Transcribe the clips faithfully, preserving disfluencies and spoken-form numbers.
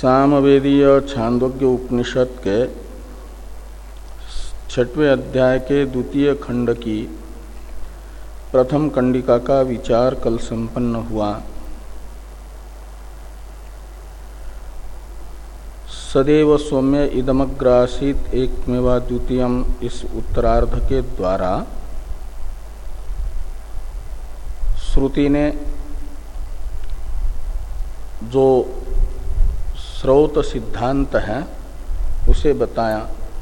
सामवेदीय छांदोग्य उपनिषद के छठवें अध्याय के द्वितीय खंड की प्रथम कंडिका का विचार कल संपन्न हुआ। सदैव सौम्य इदमग्रासीत एकमेवा द्वितीयम इस उत्तरार्ध के द्वारा श्रुति ने जो स्रोत सिद्धांत है उसे बताया।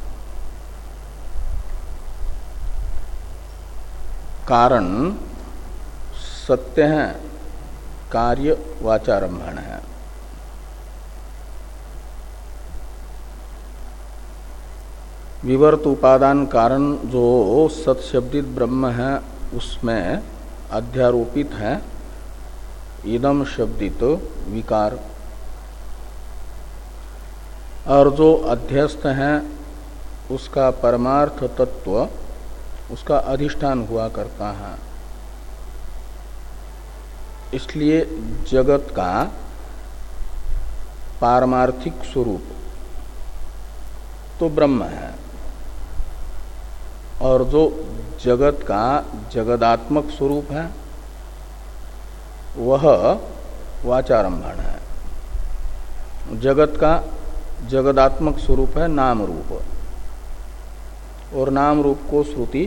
कारण सत्य है, कार्य वाचारंभण है। विवर्त उपादान कारण जो सत्शब्दित ब्रह्म है उसमें अध्यारोपित है इदम शब्दित विकार, और जो अध्यस्त है उसका परमार्थ तत्व उसका अधिष्ठान हुआ करता है। इसलिए जगत का पारमार्थिक स्वरूप तो ब्रह्म है, और जो जगत का जगदात्मक स्वरूप है वह वाचारंभण है। जगत का जगदात्मक स्वरूप है नाम रूप, और नाम रूप को श्रुति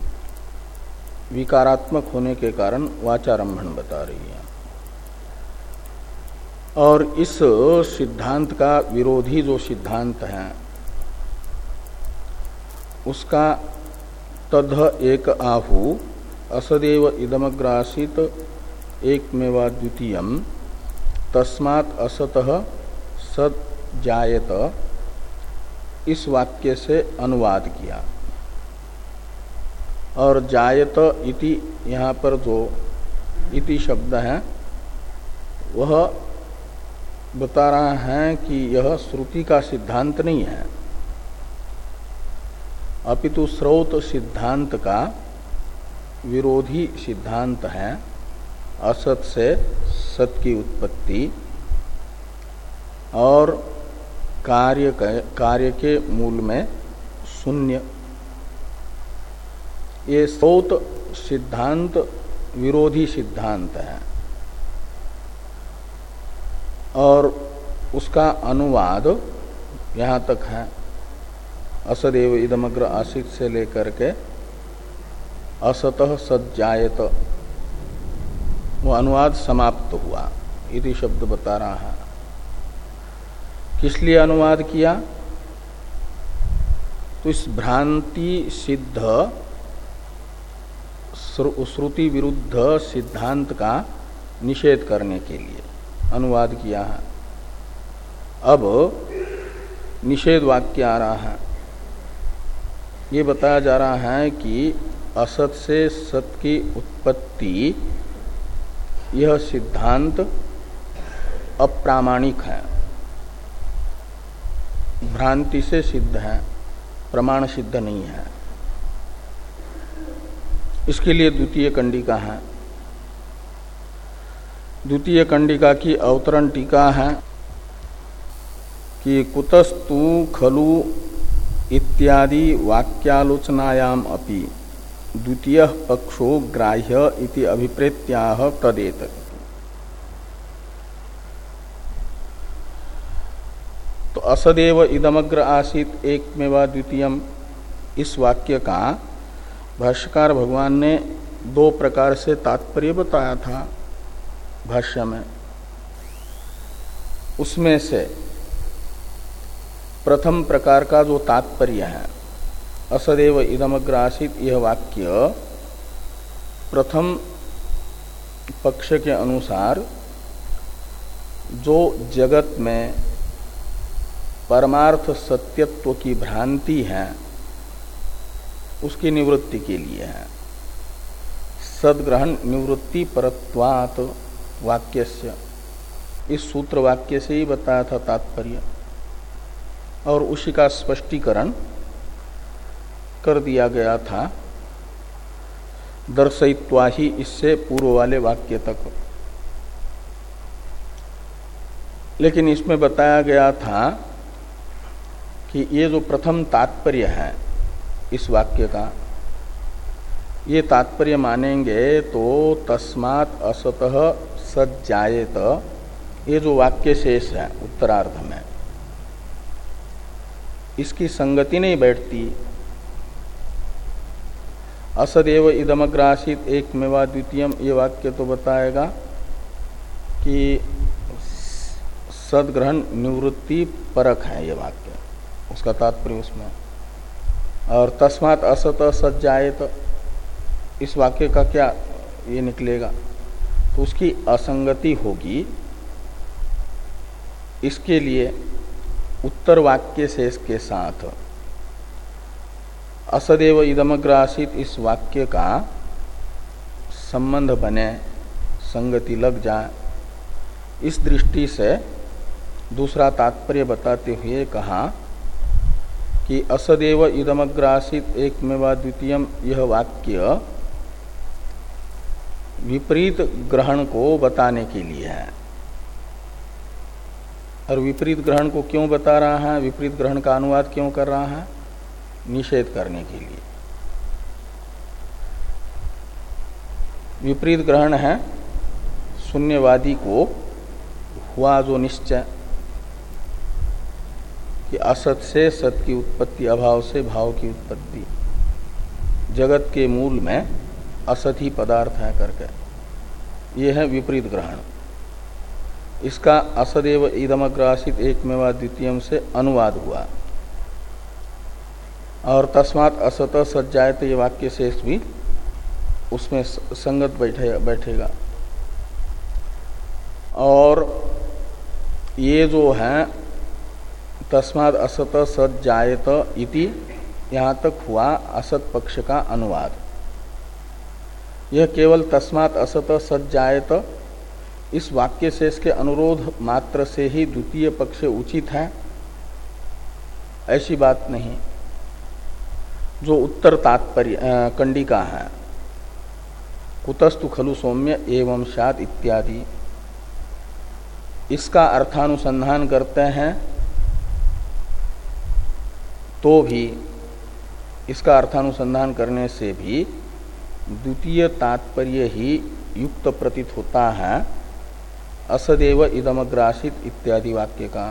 विकारात्मक होने के कारण वाचारंभण बता रही है। और इस सिद्धांत का विरोधी जो सिद्धांत है उसका तद्ध एक आहु असदेव इदमग्रासित एकमेवा द्वितीयम तस्मात् असतः सद जायत, इस वाक्य से अनुवाद किया। और जायत इति यहाँ पर जो इति शब्द है वह बता रहा है कि यह श्रुति का सिद्धांत नहीं है, अपितु स्रोत सिद्धांत का विरोधी सिद्धांत है। असत से सत की उत्पत्ति और कार्य कार्य के मूल में शून्य, ये स्रोत सिद्धांत विरोधी सिद्धांत है। और उसका अनुवाद यहाँ तक है, असदेव इदमग्र आसित से लेकर के असतः सज्जायत, वो अनुवाद समाप्त हुआ। इति शब्द बता रहा है। किस लिए अनुवाद किया? तो इस भ्रांति सिद्ध श्रुति विरुद्ध सिद्धांत का निषेध करने के लिए अनुवाद किया है। अब निषेध वाक्य आ रहा है। ये बताया जा रहा है कि असत से सत की उत्पत्ति यह सिद्धांत अप्रामाणिक है, भ्रांति से सिद्ध है, प्रमाण सिद्ध नहीं है। इसके लिए द्वितीय कंडिका है। द्वितीय कंडिका की अवतरण टीका है कि कुतस्तु खलु इत्यादि वाक्यालोचनायाम अपि द्वितीय पक्षो ग्राह्य इति अभिप्रेत्याह तदेत। तो असदेव इदमग्र आसित एकमेवा द्वितीयम, इस वाक्य का भाष्यकार भगवान ने दो प्रकार से तात्पर्य बताया था भाष्य में। उसमें से प्रथम प्रकार का जो तात्पर्य है असदेव इदमग्र आसित, यह वाक्य प्रथम पक्ष के अनुसार जो जगत में परमार्थ सत्यत्व की भ्रांति है उसकी निवृत्ति के लिए है। सद्ग्रहण निवृत्ति परत्वात् वाक्यस्य, इस सूत्र वाक्य से ही बताया था तात्पर्य, और उसी का स्पष्टीकरण कर दिया गया था दर्शयित्वा ही इससे पूर्व वाले वाक्य तक। लेकिन इसमें बताया गया था कि ये जो प्रथम तात्पर्य है इस वाक्य का, ये तात्पर्य मानेंगे तो तस्मात् असतः सज्जायेत, ये जो वाक्य शेष है उत्तरार्ध में, इसकी संगति नहीं बैठती। असदेव इदमग्रासित एकमेवा द्वितीयम, ये वाक्य तो बताएगा कि सदग्रहण निवृत्ति परक है ये वाक्य, उसका तात्पर्य उसमें। और तस्मात् असत सज्जायेत, इस वाक्य का क्या ये निकलेगा, तो उसकी असंगति होगी। इसके लिए उत्तर वाक्य शेष के साथ असदेव इदमग्रासित इस वाक्य का संबंध बने, संगति लग जाए, इस दृष्टि से दूसरा तात्पर्य बताते हुए कहा कि असदेव इदमग्रासित एकमेवा द्वितीयम, यह वाक्य विपरीत ग्रहण को बताने के लिए है। और विपरीत ग्रहण को क्यों बता रहा है, विपरीत ग्रहण का अनुवाद क्यों कर रहा है, निषेध करने के लिए। विपरीत ग्रहण है शून्यवादी को हुआ जो निश्चय कि असत से सत की उत्पत्ति, अभाव से भाव की उत्पत्ति, जगत के मूल में असत ही पदार्थ है करके, यह है विपरीत ग्रहण। इसका असदेव इदमग्रासित एकमेवा द्वितीयम से अनुवाद हुआ। और तस्मात् असत सज्जायत, ये वाक्य शेष भी उसमें संगत बैठे बैठेगा। और ये जो है तस्मात् असत सज्जायत इति, यहाँ तक हुआ असत पक्ष का अनुवाद। यह केवल तस्मात् असत सज्जायत इस वाक्य शेष के अनुरोध मात्र से ही द्वितीय पक्ष उचित है, ऐसी बात नहीं। जो उत्तर तात्पर्य कंडिका है, कुतस्तु खलु सौम्य एवं स्यात् इत्यादि, इसका अर्थानुसंधान करते हैं तो भी, इसका अर्थानुसंधान करने से भी द्वितीय तात्पर्य ही युक्त प्रतीत होता है असदेव इदमग्रासित इत्यादि वाक्य का।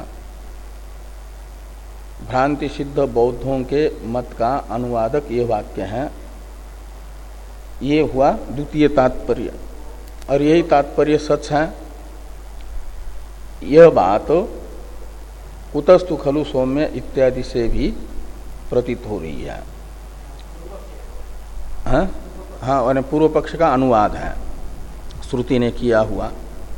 भ्रांति सिद्ध बौद्धों के मत का अनुवादक ये वाक्य है, ये हुआ द्वितीय तात्पर्य, और यही तात्पर्य सच है। यह बात कुतस्तु खलु सौम्य इत्यादि से भी प्रतीत हो रही है। हाँ हाँ, और पूर्व पक्ष का अनुवाद है, श्रुति ने किया हुआ।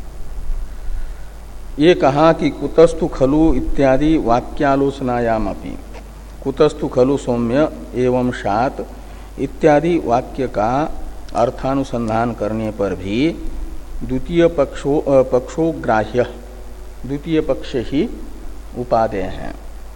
ये कहा कि कुतस्तु खलु इत्यादि वाक्यालोचनायामपि, कुतस्तु खलु सौम्य एवं स्यात् इत्यादि वाक्य का अर्थानुसंधान करने पर भी द्वितीय पक्षो पक्षो ग्राह्य, द्वितीय पक्ष ही उपादेय हैं।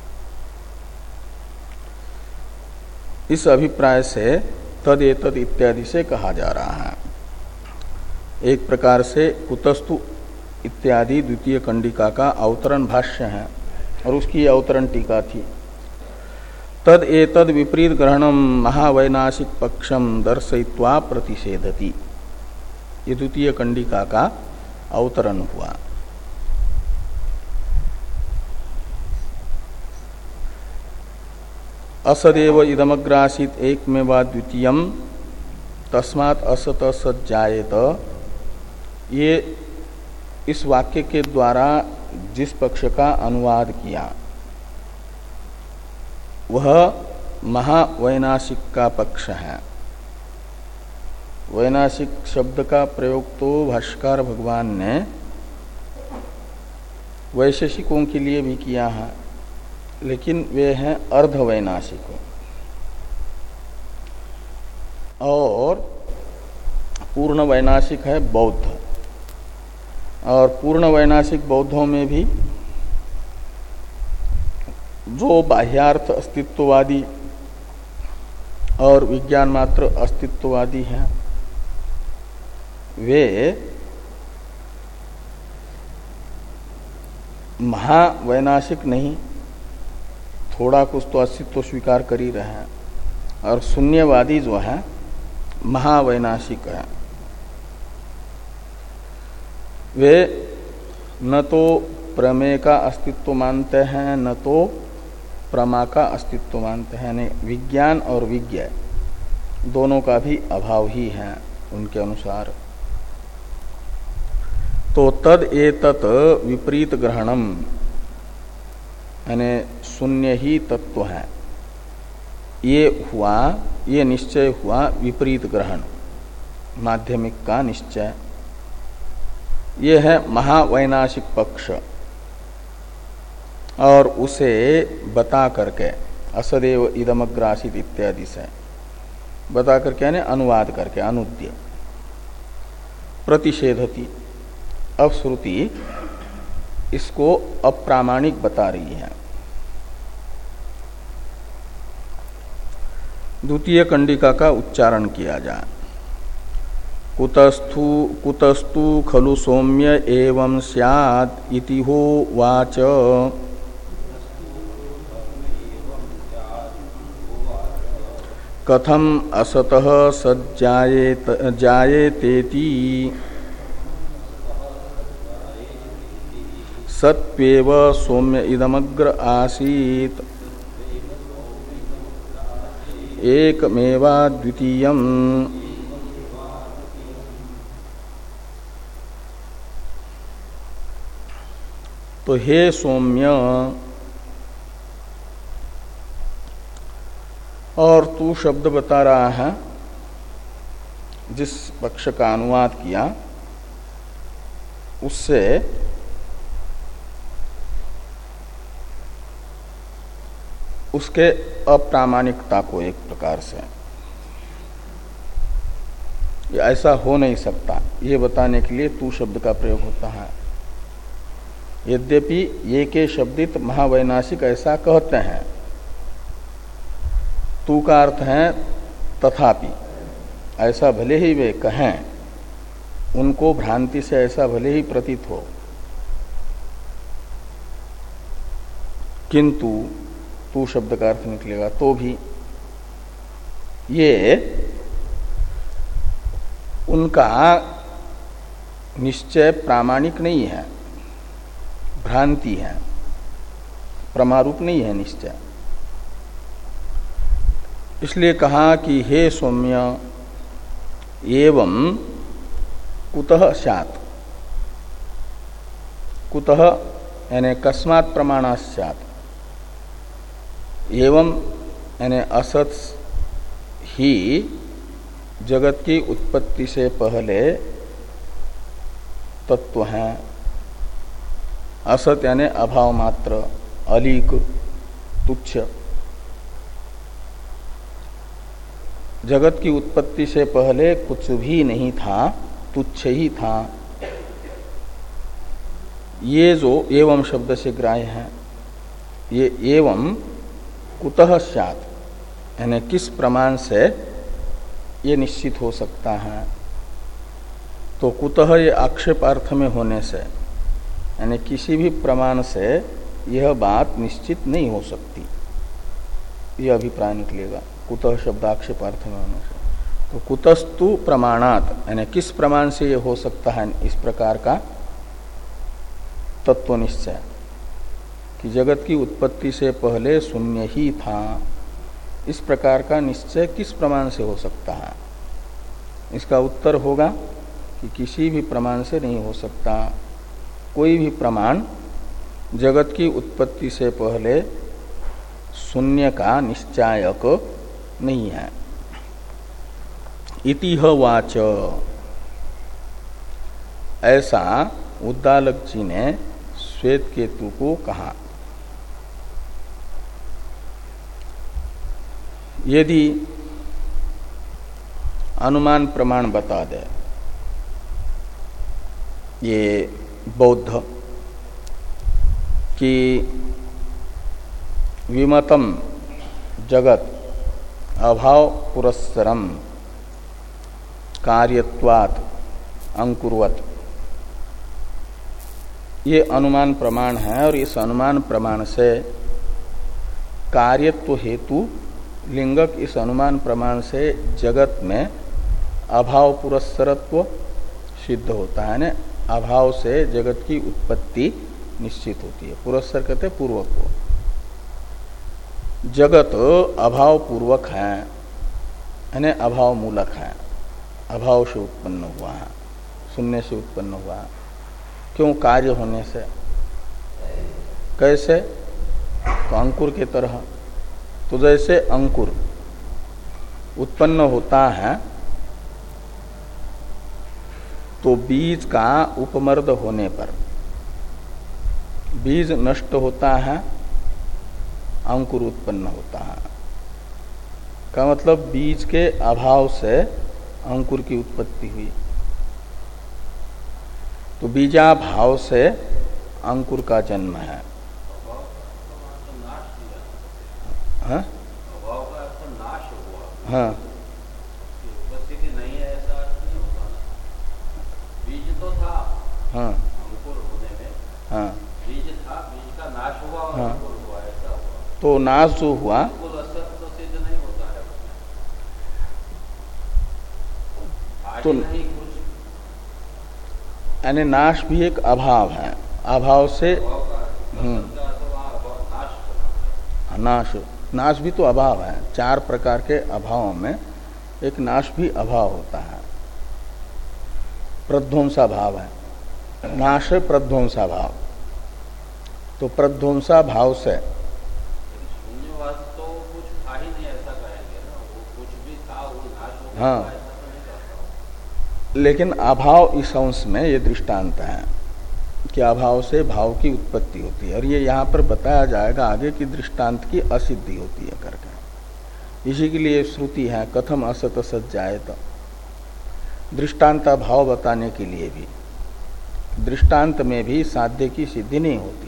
इस अभिप्राय से तदेतद इत्यादि से कहा जा रहा है। एक प्रकार से कुतस्तु इत्यादि द्वितीय कंडिका का अवतरण भाष्य है, और उसकी अवतरण टीका थी। तद एतद विपरीत ग्रहणम महावैनाशिक पक्षम दर्शयित्वा प्रतिषेधति, ये द्वितीय कंडिका का अवतरण हुआ। असदेव इदमग्रासित एकमेवा द्वितीयम तस्मात् असत सज्जायेत, ये इस वाक्य के द्वारा जिस पक्ष का अनुवाद किया वह महावैनाशिक का पक्ष है। वैनाशिक शब्द का प्रयोग तो भाष्यकार भगवान ने वैशेषिकों के लिए भी किया है, लेकिन वे हैं अर्धवैनाशिक। और पूर्ण वैनाशिक है बौद्ध, और पूर्ण वैनाशिक बौद्धों में भी जो बाह्यार्थ अस्तित्ववादी और विज्ञान मात्र अस्तित्ववादी हैं, वे महावैनाशिक नहीं, थोड़ा कुछ तो अस्तित्व तो स्वीकार कर ही रहे हैं, और शून्यवादी जो है महावैनाशिक है। वे न तो प्रमेय का अस्तित्व मानते हैं न तो प्रमा का अस्तित्व मानते हैं। नहीं, विज्ञान और विज्ञा दोनों का भी अभाव ही है उनके अनुसार। तो तद एतत् विपरीत ग्रहणम, यानी शून्य ही तत्व है, ये हुआ, ये निश्चय हुआ विपरीत ग्रहण, माध्यमिक का निश्चय। ये है महावैनाशिक पक्ष, और उसे बता करके असदेव इदमग्रासित इत्यादि से बता करके यानी अनुवाद करके, अनुद्य प्रतिषेधति। अब श्रुति इसको अप्रामाणिक बता रही है। द्वितीय कंडिका का उच्चारण किया जाए। कुतस्थु कुतस्तु खलु सौम्य एवं स्यात् इति हो वाच कथम असतः सज्जायेत जायेतेति सत्वेव सौम्य इदमग्र आसीत् एकमेवा द्वितीयम्। तो हे सौम्य, और तू शब्द बता रहा है जिस पक्ष का अनुवाद किया उससे उसके अप्रामाणिकता को एक प्रकार से, ऐसा हो नहीं सकता ये बताने के लिए तू शब्द का प्रयोग होता है। यद्यपि ये के शब्दित महावैनाशिक ऐसा कहते हैं, तू का अर्थ है तथापि, ऐसा भले ही वे कहें, उनको भ्रांति से ऐसा भले ही प्रतीत हो, किंतु तू शब्द का अर्थ निकलेगा तो भी ये उनका निश्चय प्रामाणिक नहीं है, भ्रांति है, प्रमारूप नहीं है निश्चय। इसलिए कहा कि हे सौम्य एवं कुतः स्यात्, कुतः यानी कस्मात् प्रमाणात् स्यात्, एवं यानी असत ही जगत की उत्पत्ति से पहले तत्व हैं। असत यानी अभाव मात्र, अलीक, तुच्छ। जगत की उत्पत्ति से पहले कुछ भी नहीं था, तुच्छ ही था। ये जो एवं शब्द से ग्राह्य है, ये एवं कुतः स्यात् यानी किस प्रमाण से ये निश्चित हो सकता है। तो कुतः ये आक्षेपार्थ में होने से, यानी किसी भी प्रमाण से यह बात निश्चित नहीं हो सकती, यह अभिप्राय निकलेगा कुतः शब्द आक्षेपार्थ में होने से। तो कुतस्तु प्रमाणात यानी किस प्रमाण से यह हो सकता है इस प्रकार का तत्व निश्चय कि जगत की उत्पत्ति से पहले शून्य ही था, इस प्रकार का निश्चय किस प्रमाण से हो सकता है। इसका उत्तर होगा कि किसी भी प्रमाण से नहीं हो सकता। कोई भी प्रमाण जगत की उत्पत्ति से पहले शून्य का निश्चायक नहीं है। इतिह वाच, ऐसा उद्दालक जी ने श्वेत केतु को कहा। यदि अनुमान प्रमाण बता दे ये बौद्ध कि विमतम जगत अभाव पुरस्सरम कार्यत्वात् अंकुरवत्, ये अनुमान प्रमाण है और इस अनुमान प्रमाण से कार्यत्व हेतु लिंगक इस अनुमान प्रमाण से जगत में अभाव पुरस्सरत्व सिद्ध होता है। न अभाव से जगत की उत्पत्ति निश्चित होती है। पुरस्सर कहते पूर्वक को। जगत अभाव पूर्वक है यानी अभाव मूलक है, अभाव से उत्पन्न हुआ है, शून्य से उत्पन्न हुआ है। क्यों? कार्य होने से। कैसे? तो अंकुर के तरह। तो जैसे अंकुर उत्पन्न होता है तो बीज का उपमर्द होने पर बीज नष्ट होता है, अंकुर उत्पन्न होता है। का मतलब बीज के अभाव से अंकुर की उत्पत्ति हुई। तो बीजाभाव से अंकुर का जन्म है। हाँ? हाँ। बीज तो था, हाँ। अंकुर होने में। हाँ। बीज था, बीज का नाश हुआ और हाँ। अंकुर हुआ, ऐसा हुआ। तो नाश जो हुआ, अंकुर असत्व सिद्ध नहीं होता है। तो नहीं कुछ यानी नाश भी एक अभाव है। अभाव से हम्म नाश नाश भी तो अभाव है। चार प्रकार के अभावों में एक नाश भी अभाव होता है। प्रध्वंसा भाव है, नाश है प्रध्वंसा भाव। तो प्रध्वंसा भाव से शून्यवाद तो कुछ था ही नहीं, ऐसा कहेंगे ना। वो कुछ भी था, वो नाश हो गया, हाँ। ऐसा तो नहीं कहता। लेकिन अभाव इस अंश में ये दृष्टांत है कि अभाव से भाव की उत्पत्ति होती है। और ये यहाँ पर बताया जाएगा आगे कि दृष्टांत की असिद्धि होती है करके। इसी के लिए श्रुति है कथम असत सत जायत। दृष्टांता भाव बताने के लिए भी, दृष्टांत में भी साध्य की सिद्धि नहीं होती,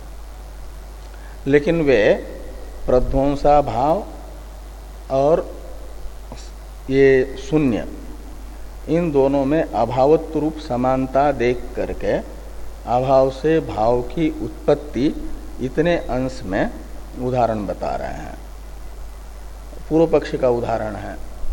लेकिन वे प्रध्वंसा भाव और ये शून्य, इन दोनों में अभावत्व रूप समानता देख करके अभाव से भाव की उत्पत्ति इतने अंश में उदाहरण बता रहे हैं। पूर्व पक्ष का उदाहरण है।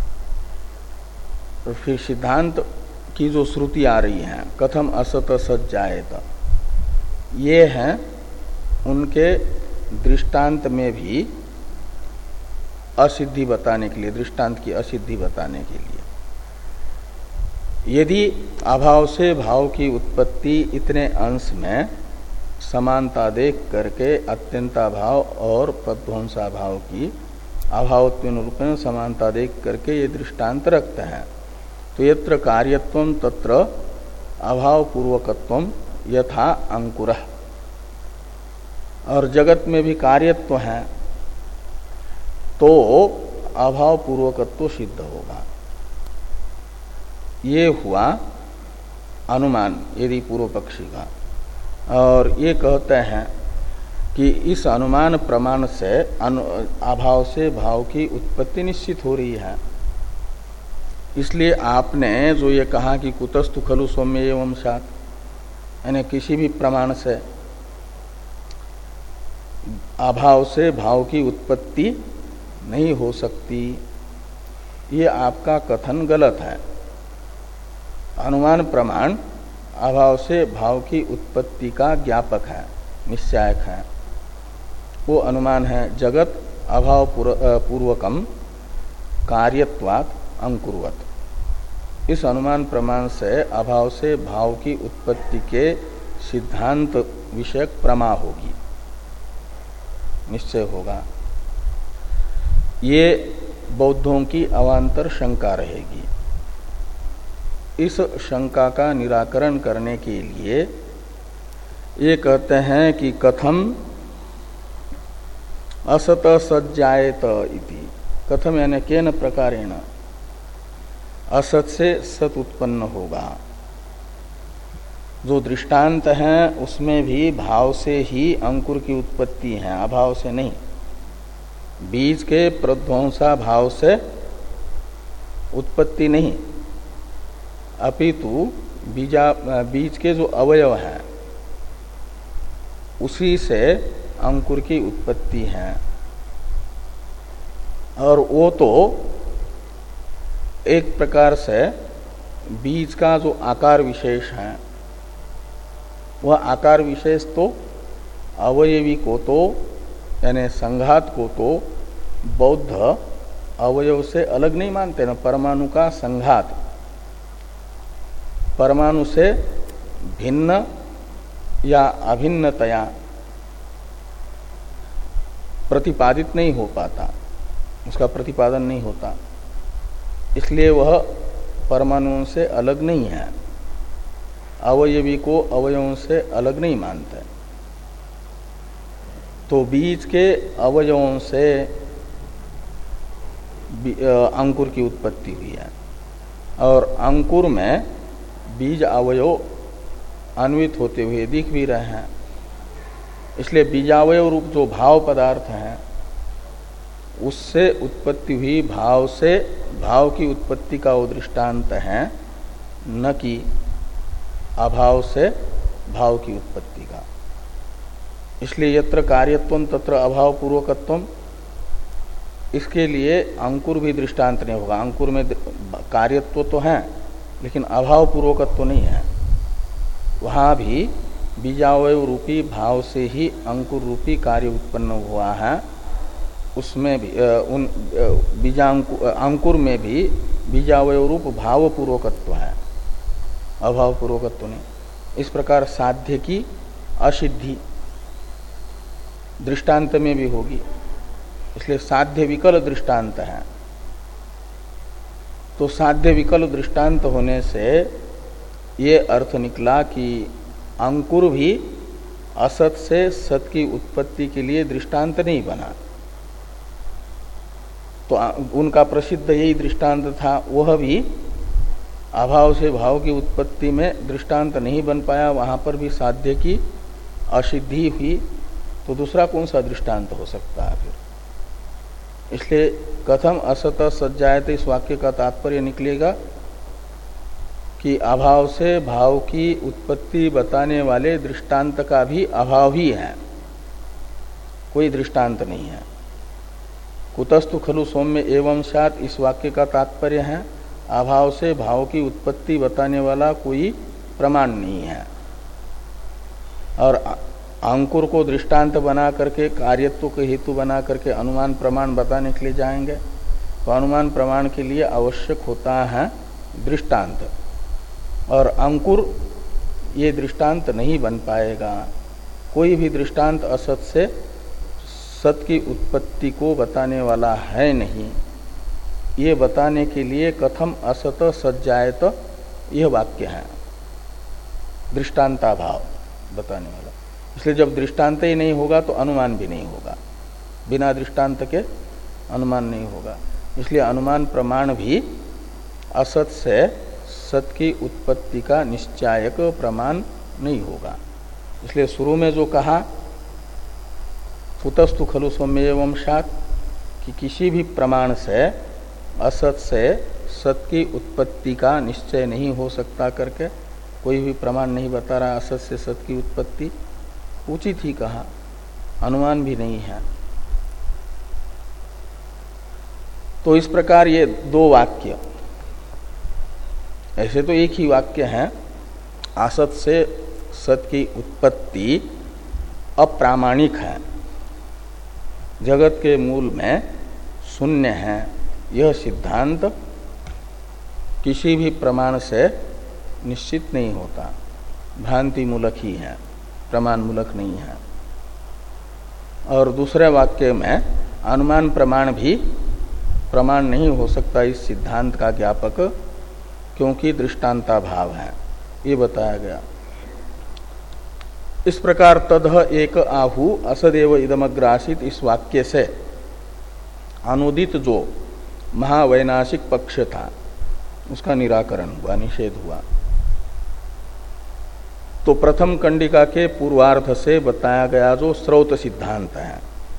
तो फिर सिद्धांत की जो श्रुति आ रही है कथम असत सत जायत, ये है उनके दृष्टांत में भी असिद्धि बताने के लिए, दृष्टांत की असिद्धि बताने के लिए। यदि अभाव से भाव की उत्पत्ति इतने अंश में समानता देख करके अत्यंताभाव और प्रध्वंसा भाव की अभावत्वेन रूपेण समानता देख करके ये दृष्टांत रखते हैं, तो यत्र कार्यत्वम तत्र अभावपूर्वकत्वम यथा अंकुरः। और जगत में भी कार्यत्व है तो अभावपूर्वकत्व सिद्ध होगा। ये हुआ अनुमान यदि पूर्व पक्षी का। और ये कहते हैं कि इस अनुमान प्रमाण से अनु अभाव से भाव की उत्पत्ति निश्चित हो रही है। इसलिए आपने जो ये कहा कि कुतस्तु खलु सौम्य एवं सात, यानी किसी भी प्रमाण से अभाव से भाव की उत्पत्ति नहीं हो सकती, ये आपका कथन गलत है। अनुमान प्रमाण अभाव से भाव की उत्पत्ति का ज्ञापक है, निश्चायक है। वो अनुमान है जगत अभाव पूर्वकम कार्यत्वात् अंकुरवत्। इस अनुमान प्रमाण से अभाव से भाव की उत्पत्ति के सिद्धांत विषयक प्रमा होगी, निश्चय होगा। ये बौद्धों की अवान्तर शंका रहेगी। इस शंका का निराकरण करने के लिए ये कहते हैं कि कथम असत सज्जायत इति। कथम यानी केन प्रकारेण, असत से सत उत्पन्न होगा। जो दृष्टांत है उसमें भी भाव से ही अंकुर की उत्पत्ति है, अभाव से नहीं। बीज के प्रध्वंसा भाव से उत्पत्ति नहीं, अपितु बीजा बीज के जो अवयव हैं उसी से अंकुर की उत्पत्ति है। और वो तो एक प्रकार से बीज का जो आकार विशेष है, वह आकार विशेष तो अवयवी को तो यानी संघात को तो बौद्ध अवयव से अलग नहीं मानते ना। परमाणु का संघात परमाणु से भिन्न या अभिन्नतया प्रतिपादित नहीं हो पाता, उसका प्रतिपादन नहीं होता, इसलिए वह परमाणुओं से अलग नहीं है। अवयवी को अवयवों से अलग नहीं मानते। तो बीज के अवयवों से अंकुर की उत्पत्ति हुई है और अंकुर में बीज अवयव अन्वित होते हुए दिख भी रहे हैं। इसलिए बीजावयव रूप जो भाव पदार्थ है उससे उत्पत्ति हुई भाव से भाव की उत्पत्ति का वो दृष्टांत है, न कि अभाव से भाव की उत्पत्ति का। इसलिए यत्र कार्यत्वम तत्र अभाव पूर्वकत्वम, इसके लिए अंकुर भी दृष्टांत नहीं होगा। अंकुर में कार्यत्व तो है लेकिन अभाव पूर्वकत्व तो नहीं है। वहाँ भी बीजावयव रूपी भाव से ही अंकुर रूपी कार्य उत्पन्न हुआ है। उसमें भी उन बीजांकु अंकुर में भी बीजावयव रूप भाव पूर्वकत्व है, अभाव पूर्वकत्व नहीं। इस प्रकार साध्य की असिद्धि दृष्टांत में भी होगी, इसलिए साध्य विकल दृष्टांत है। तो साध्य विकल दृष्टांत होने से ये अर्थ निकला कि अंकुर भी असत से सत की उत्पत्ति के लिए दृष्टांत नहीं बना। तो उनका प्रसिद्ध यही दृष्टांत था, वह भी अभाव से भाव की उत्पत्ति में दृष्टांत नहीं बन पाया, वहां पर भी साध्य की असिद्धि हुई। तो दूसरा कौन सा दृष्टांत हो सकता है फिर? इसलिए कथम असत सज्जायते इस वाक्य का तात्पर्य निकलेगा कि अभाव से भाव की उत्पत्ति बताने वाले दृष्टांत का भी अभाव ही है, कोई दृष्टांत नहीं है। कुतस्तु खलु सौम्य एवं सात इस वाक्य का तात्पर्य है अभाव से भाव की उत्पत्ति बताने वाला कोई प्रमाण नहीं है। और अंकुर को दृष्टांत बना करके कार्यत्व के हेतु बना करके अनुमान प्रमाण बताने के लिए जाएंगे तो अनुमान प्रमाण के लिए आवश्यक होता है दृष्टांत, और अंकुर ये दृष्टांत नहीं बन पाएगा। कोई भी दृष्टांत असत से सत की उत्पत्ति को बताने वाला है नहीं। ये बताने के लिए कथम असत सज्जायत यह वाक्य है, दृष्टांताभाव बताने वाला। इसलिए जब दृष्टांत ही नहीं होगा तो अनुमान भी नहीं होगा, बिना दृष्टांत के अनुमान नहीं होगा। इसलिए अनुमान प्रमाण भी असत से सत की उत्पत्ति का निश्चायक प्रमाण नहीं होगा। इसलिए शुरू में जो कहा कुतस्तु खलु सौम्य एवं सात कि किसी भी प्रमाण से असत से सत की उत्पत्ति का निश्चय नहीं हो सकता करके कोई भी प्रमाण नहीं बता रहा असत से सत की उत्पत्ति, उचित ही कहा, अनुमान भी नहीं है। तो इस प्रकार ये दो वाक्य, ऐसे तो एक ही वाक्य है, असत से सत की उत्पत्ति अप्रामाणिक है, जगत के मूल में शून्य है, यह सिद्धांत किसी भी प्रमाण से निश्चित नहीं होता, भ्रांति मूलक ही है, प्रमाण मूलक नहीं है। और दूसरे वाक्य में अनुमान प्रमाण भी प्रमाण नहीं हो सकता इस सिद्धांत का ज्ञापक, क्योंकि दृष्टांता भाव है, ये बताया गया। इस प्रकार तदह एक आहु असदेव इदमग्रासित इस वाक्य से अनुदित जो महावैनाशिक पक्ष था उसका निराकरण हुआ, निषेध हुआ। तो प्रथम कंडिका के पूर्वार्ध से बताया गया जो स्रोत सिद्धांत है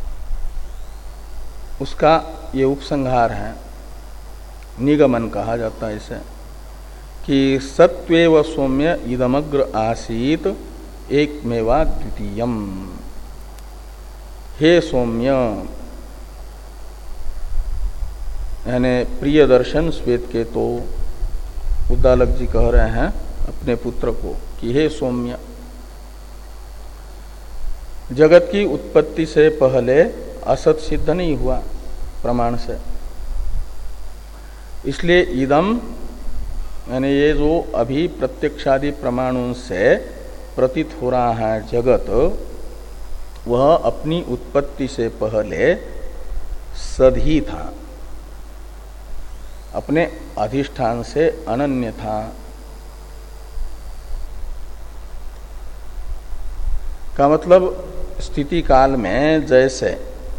उसका ये उपसंहार है, निगमन कहा जाता है इसे, कि सत्वेव सौम्य इदमग्र आसीत एकमेवा द्वितीयम। हे सौम्य, यानी प्रिय दर्शन श्वेत के तो उद्दालक जी कह रहे हैं अपने पुत्र को कि हे सौम्य, जगत की उत्पत्ति से पहले असत सिद्ध नहीं हुआ प्रमाण से, इसलिए इदम यानी ये जो अभी प्रत्यक्षादि प्रमाणों से प्रतीत हो रहा है जगत, वह अपनी उत्पत्ति से पहले सद ही था, अपने अधिष्ठान से अनन्य था। का मतलब स्थिति काल में जैसे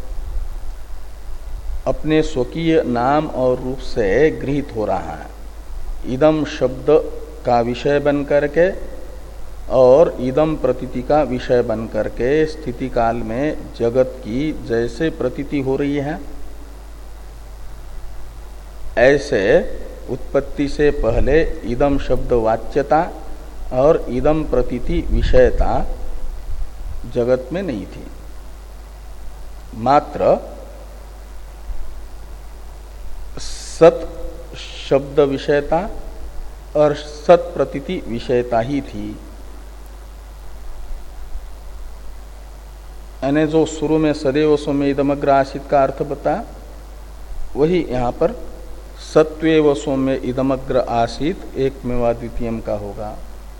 अपने स्वकीय नाम और रूप से गृहीत हो रहा है, इदम शब्द का विषय बन करके और इदम प्रतीति का विषय बन करके स्थिति काल में जगत की जैसे प्रतीति हो रही है, ऐसे उत्पत्ति से पहले इदम शब्द वाच्यता और इदम प्रतीति विषयता जगत में नहीं थी। मात्र सत शब्द विषयता और सत प्रतीति विषयता ही थी। यानी जो शुरू में सदैव सौम्य इदमग्र आसित का अर्थ बता, वही यहाँ पर सत्वेव सौम्य इदमग्र आसित एकमेवा द्वितीयम का होगा।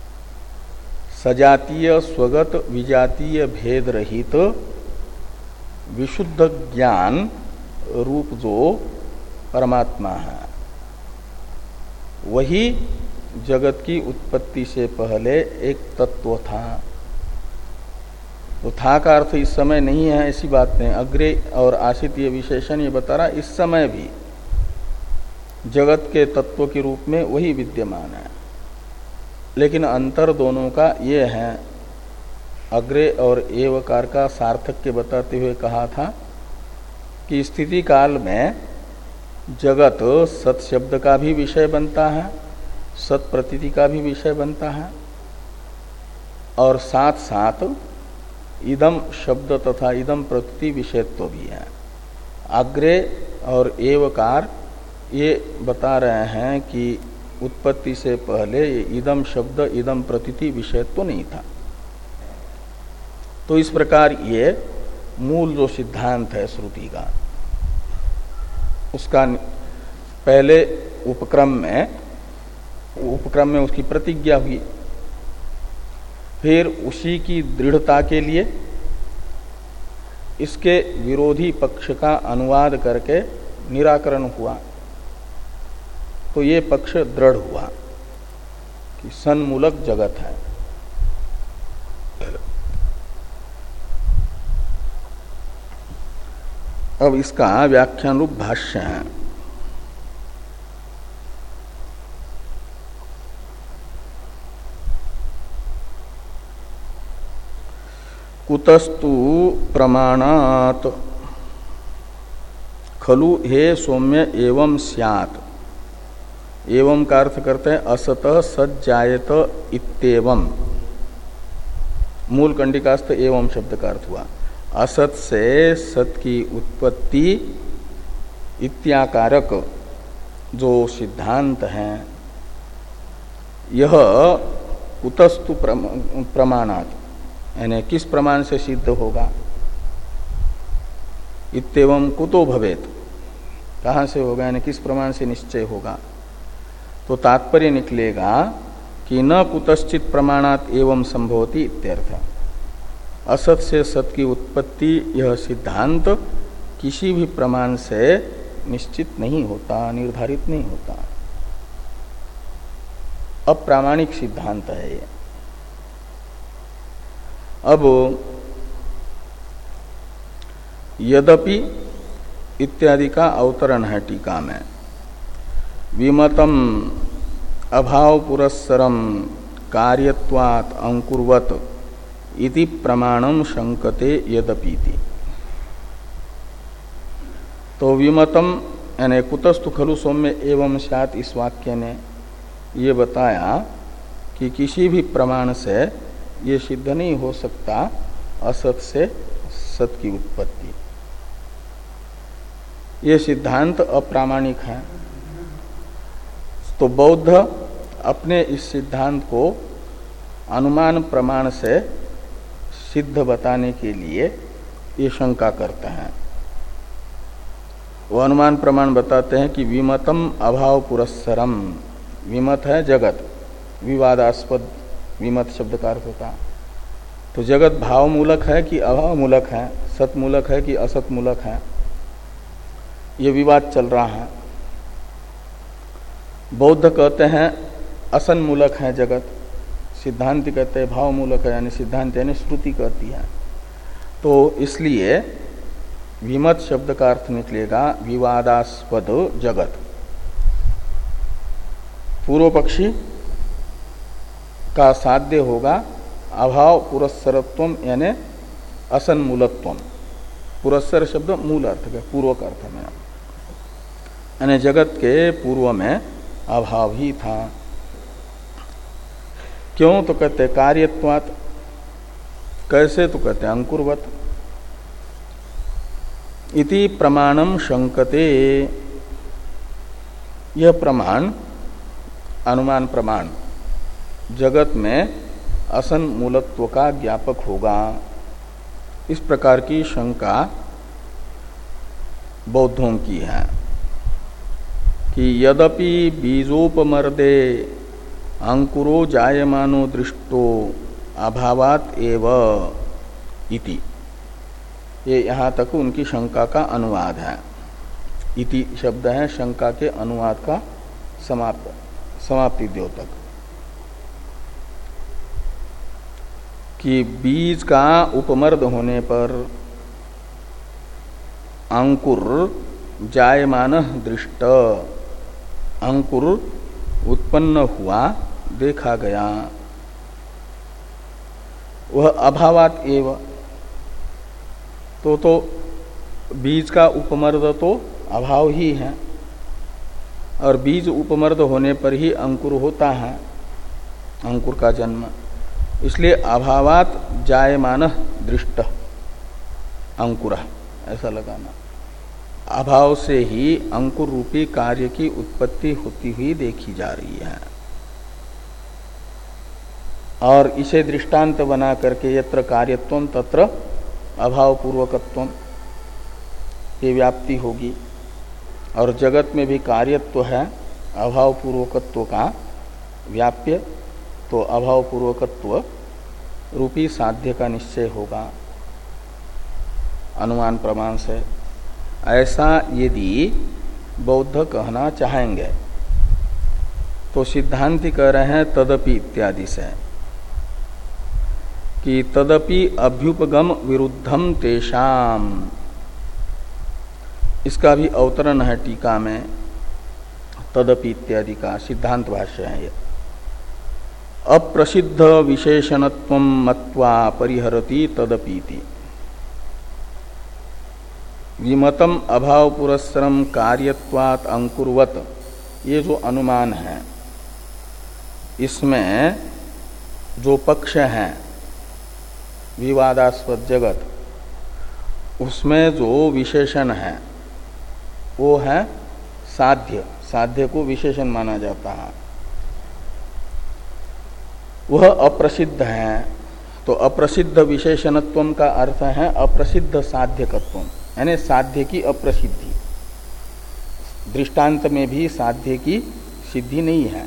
सजातीय स्वगत विजातीय भेद रहित तो विशुद्ध ज्ञान रूप जो परमात्मा है, वही जगत की उत्पत्ति से पहले एक तत्व था। तो था का अर्थ इस समय नहीं है, ऐसी बात नहीं। अग्रे और आसित ये विशेषण ये बता रहा, इस समय भी जगत के तत्व के रूप में वही विद्यमान है, लेकिन अंतर दोनों का ये है। अग्रे और एवकार का सार्थक्य बताते हुए कहा था कि स्थिति काल में जगत सत शब्द का भी विषय बनता है, सत प्रतीति का भी विषय बनता है, और साथ साथ इदम शब्द तथा इदम प्रतीति विषयत्व भी है। अग्रे और एवकार ये बता रहे हैं कि उत्पत्ति से पहले ये इदम शब्द इदम प्रतीति विषयत्व नहीं था। तो इस प्रकार ये मूल जो सिद्धांत है श्रुति का, उसका पहले उपक्रम में उपक्रम में उसकी प्रतिज्ञा हुई, फिर उसी की दृढ़ता के लिए इसके विरोधी पक्ष का अनुवाद करके निराकरण हुआ। तो ये पक्ष दृढ़ हुआ कि सन्मूलक जगत है। अब इसका व्याख्यान रूप भाष्य है। कुतस्तु प्रमाणात खलु हे सौम्य एवं स्यात्। एवं का अर्थ करते हैं असतः सज्जायत इत्येवं। मूल कंडिकास्थ एवं शब्द का अर्थ हुआ असत से सत की उत्पत्ति इत्याकारक जो सिद्धांत है, यह कुतस्तु प्रमाणात यानी किस प्रमाण से सिद्ध होगा। इत्येवं कुतो भवेत, कहाँ से होगा यानी किस प्रमाण से निश्चय होगा। तो तात्पर्य निकलेगा कि न कुतश्चित प्रमाणात एवं संभवति इत्यर्थ। असत से सत की उत्पत्ति यह सिद्धांत किसी भी प्रमाण से निश्चित नहीं होता, निर्धारित नहीं होता, अप्रामाणिक सिद्धांत है ये। अब यद्यपि इत्यादि का अवतरण है टीका में। विमतम अभाव पुरस्सरम कार्यत्वात् अंकुर्वत इति प्रमाणम शंकते यद्यपीति। तो विमतम यानी कुतस्तु खलु सौम्य एवं स्यात्, इस वाक्य ने ये बताया कि किसी भी प्रमाण से ये सिद्ध नहीं हो सकता असत से सत की उत्पत्ति। ये सिद्धांत अप्रामाणिक है। तो बौद्ध अपने इस सिद्धांत को अनुमान प्रमाण से सिद्ध बताने के लिए ये शंका करते हैं। वो अनुमान प्रमाण बताते हैं कि विमतम अभाव पुरस्सरम, विमत है जगत, विवादास्पद विमत शब्द का अर्थ होता। तो जगत भाव मूलक है कि अभाव मूलक है, सत मूलक है कि असत मूलक है, ये विवाद चल रहा है। बौद्ध कहते हैं असन मूलक है जगत, सिद्धांत कहते हैं भाव मूलक है, यानी सिद्धांत यानी श्रुति कहती है। तो इसलिए विमत शब्द का अर्थ निकलेगा विवादास्पद जगत। पूर्व पक्षी का साध्य होगा अभाव पुरस्सरत्वम यानी असन मूलत्वम। पुरस्सर शब्द मूल अर्थ है, पूर्व का अर्थ में, यानी जगत के पूर्व में अभाव ही था। क्यों? तो कहते कार्यत्वात्। कैसे? तो कहते अंकुरवत। इति प्रमाणम शंकते, यह प्रमाण अनुमान प्रमाण जगत में असन मूलत्व का ज्ञापक होगा। इस प्रकार की शंका बौद्धों की है कि यद्यपि बीजोपमर्दे अंकुरो जायमानो दृष्टो अभावात एव इति, ये यहाँ तक उनकी शंका का अनुवाद है। इति शब्द है शंका के अनुवाद का समाप्त समाप्ति द्योतक। कि बीज का उपमर्द होने पर अंकुर जायमान दृष्ट, अंकुर उत्पन्न हुआ देखा गया, वह अभावात एव। तो तो बीज का उपमर्द तो अभाव ही है, और बीज उपमर्द होने पर ही अंकुर होता है, अंकुर का जन्म। इसलिए अभावात जायमान दृष्ट अंकुर, ऐसा लगाना। अभाव से ही अंकुर रूपी कार्य की उत्पत्ति होती हुई देखी जा रही है। और इसे दृष्टांत बना करके यत्र कार्यत्वम तत्र अभाव पूर्वकत्वम, ये व्याप्ति होगी। और जगत में भी कार्यत्व है अभाव पूर्वकत्व का व्याप्य, तो अभाव पूर्वकत्व रूपी साध्य का निश्चय होगा अनुमान प्रमाण से। ऐसा यदि बौद्ध कहना चाहेंगे तो सिद्धांति कह रहे हैं तदपि इत्यादि से कि तदपि अभ्युपगम विरुद्धम तेषाम। इसका भी अवतरण है टीका में, तदपि इत्यादि का सिद्धांत भाष्य है ये। अप्रसिद्ध विशेषणत्वं मत्वा परिहरति तदपीति। विमतम अभाव पुरस्सरम कार्यत्वात् अंकुरवत, ये जो अनुमान है इसमें जो पक्ष है विवादास्पद जगत, उसमें जो विशेषण है वो है साध्य। साध्य को विशेषण माना जाता है, वह अप्रसिद्ध है। तो अप्रसिद्ध विशेषणत्वम का अर्थ है अप्रसिद्ध साध्यकत्वम, यानी साध्य की अप्रसिद्धि। दृष्टांत में भी साध्य की सिद्धि नहीं है,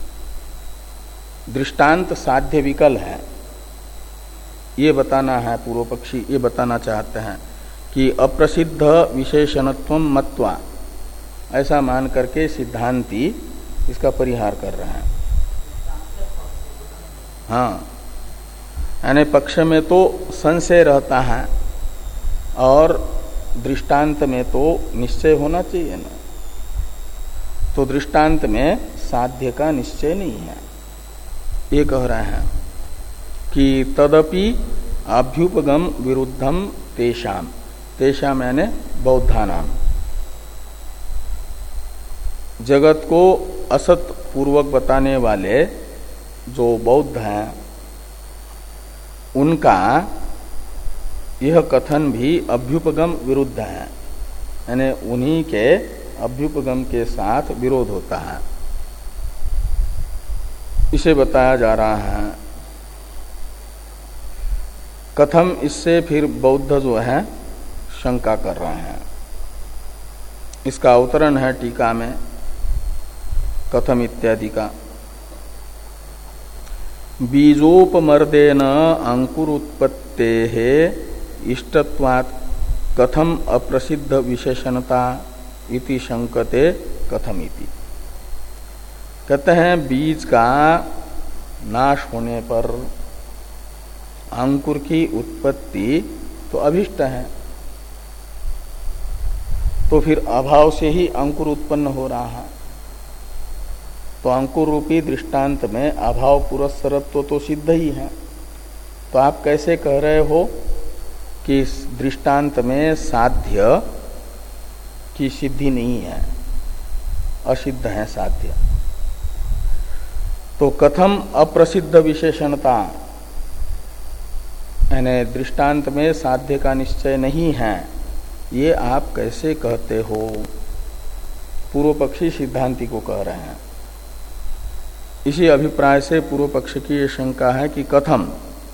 दृष्टांत साध्य विकल है। ये बताना है पूर्व पक्षी, ये बताना चाहते हैं कि अप्रसिद्ध विशेषणत्वम मत्वा, ऐसा मान करके सिद्धांती इसका परिहार कर रहे हैं। हाँ, यानी पक्ष में तो संशय रहता है और दृष्टांत में तो निश्चय होना चाहिए ना। तो दृष्टांत में साध्य का निश्चय नहीं है। ये कह रहे हैं कि तदपि अभ्युपगम विरुद्धम तेषाम, तेषाम यानी बौद्धानाम। जगत को असत पूर्वक बताने वाले जो बौद्ध हैं उनका यह कथन भी अभ्युपगम विरुद्ध है, यानी उन्हीं के अभ्युपगम के साथ विरोध होता है, इसे बताया जा रहा है। कथम, इससे फिर बौद्ध जो है शंका कर रहे हैं। इसका अवतरण है टीका में कथम इत्यादि का। बीजोपमर्देन अंकुर उत्पत्तेः इष्टत्वात् कथम अप्रसिद्ध विशेषणता इति शंकते कथमिति। कहते हैं बीज का नाश होने पर अंकुर की उत्पत्ति तो अभिष्ट है, तो फिर अभाव से ही अंकुर उत्पन्न हो रहा है। तो अंकुर रूपी दृष्टांत में अभाव पुरस्सरत्व तो सिद्ध ही है। तो आप कैसे कह रहे हो कि इस दृष्टांत में साध्य की सिद्धि नहीं है, असिद्ध है साध्य। तो कथम अप्रसिद्ध विशेषणता, यानी दृष्टांत में साध्य का निश्चय नहीं है, ये आप कैसे कहते हो? पूर्व पक्षी सिद्धांति को कह रहे हैं। इसी अभिप्राय से पूर्व पक्ष की ये शंका है कि कथम,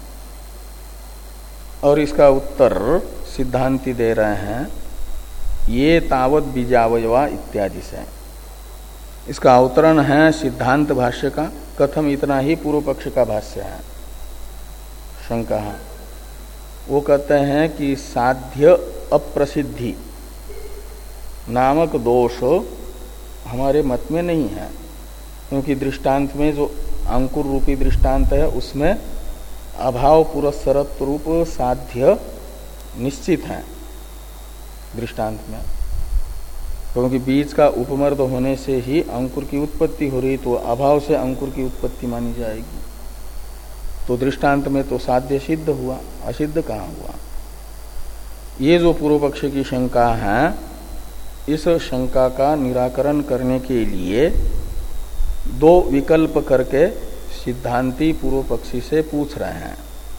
और इसका उत्तर सिद्धांति दे रहे हैं ये तावत बीजावयवा इत्यादि से। इसका अवतरण है सिद्धांत भाष्य का, कथम इतना ही पूर्व पक्ष का भाष्य है। शंका है वो कहते हैं कि साध्य अप्रसिद्धि नामक दोष हमारे मत में नहीं है, क्योंकि दृष्टांत में जो अंकुर रूपी दृष्टांत है उसमें अभाव पुरस्सरत्व रूप साध्य निश्चित है दृष्टांत में, क्योंकि बीज का उपमर्द होने से ही अंकुर की उत्पत्ति हो रही, तो अभाव से अंकुर की उत्पत्ति मानी जाएगी। तो दृष्टांत में तो साध्य सिद्ध हुआ, असिद्ध कहाँ हुआ? ये जो पूर्व पक्ष की शंका है, इस शंका का निराकरण करने के लिए दो विकल्प करके सिद्धांती पूर्व पक्षी से पूछ रहे हैं।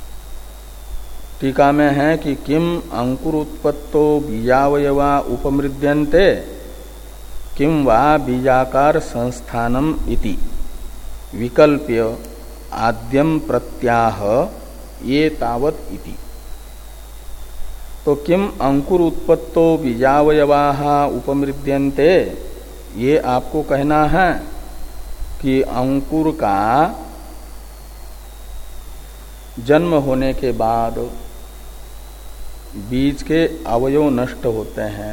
टीका में है कि किम अंकुर उत्पत्तो बीजावयवा उपमृद्यन्ते किम वा बीजाकार संस्थानम इति विकल्प्य आद्यम प्रत्याह ये तावत इति। तो किम अंकुर उत्पत्तो बीजावयवा उपमृद्यन्ते, ये आपको कहना है कि अंकुर का जन्म होने के बाद बीज के अवयव नष्ट होते हैं।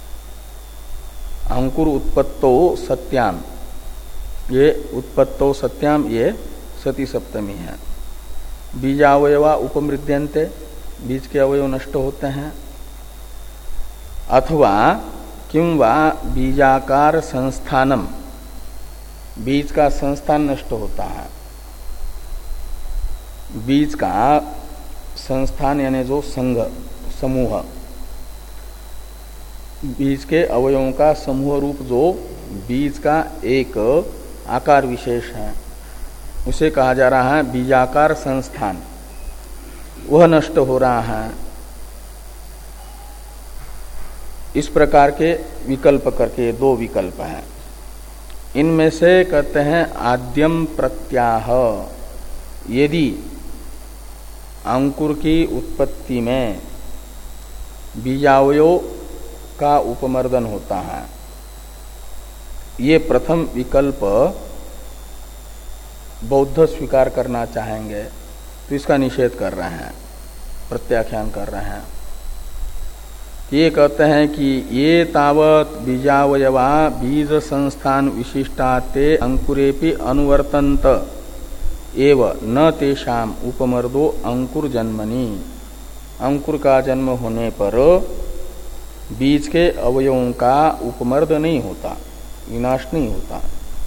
अंकुर उत्पत्तो सत्याम, ये उत्पत्तो सत्याम ये सती सप्तमी है। बीजावयवा उपमृद्यन्ते, बीज के अवयव नष्ट होते हैं। अथवा किं वा बीजाकार संस्थानम, बीज का संस्थान नष्ट होता है। बीज का संस्थान यानी जो संघ समूह, बीज के अवयवों का समूह रूप जो बीज का एक आकार विशेष है, उसे कहा जा रहा है बीजाकार संस्थान, वह नष्ट हो रहा है। इस प्रकार के विकल्प करके दो विकल्प हैं। इनमें से कहते हैं आद्यम प्रत्याह, यदि अंकुर की उत्पत्ति में बीजावयव का उपमर्दन होता है, ये प्रथम विकल्प बौद्ध स्वीकार करना चाहेंगे, तो इसका निषेध कर रहे हैं, प्रत्याख्यान कर रहे हैं। ये कहते हैं कि ये तावत बीजावयवा बीज संस्थान विशिष्टाते अंकुरेपि अनुवर्तन्त एव न तेषाम उपमर्दो अंकुर जन्मनि, अंकुर का जन्म होने पर बीज के अवयवों का उपमर्द नहीं होता, विनाश नहीं होता।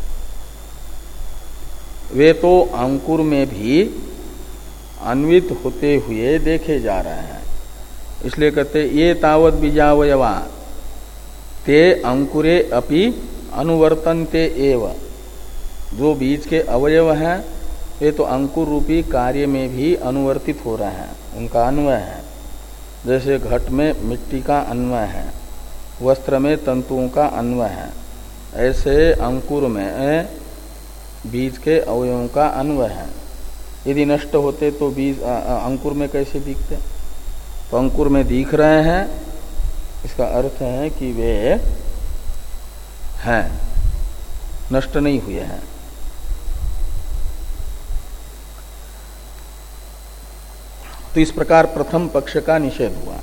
वे तो अंकुर में भी अन्वित होते हुए देखे जा रहे हैं, इसलिए कहते ये तावत बीजावयवा ते अंकुरे अपि अनुवर्तन्ते एव, जो बीज के अवयव हैं ये तो अंकुर रूपी कार्य में भी अनुवर्तित हो रहे हैं, उनका अन्वय है। जैसे घट में मिट्टी का अन्वय है, वस्त्र में तंतुओं का अन्वय है, ऐसे अंकुर में बीज के अवयवों का अन्वय है। यदि नष्ट होते तो बीज अंकुर में कैसे दिखते? तो अंकुर में दिख रहे हैं, इसका अर्थ है कि वे हैं, नष्ट नहीं हुए हैं। तो इस प्रकार प्रथम पक्ष का निषेध हुआ।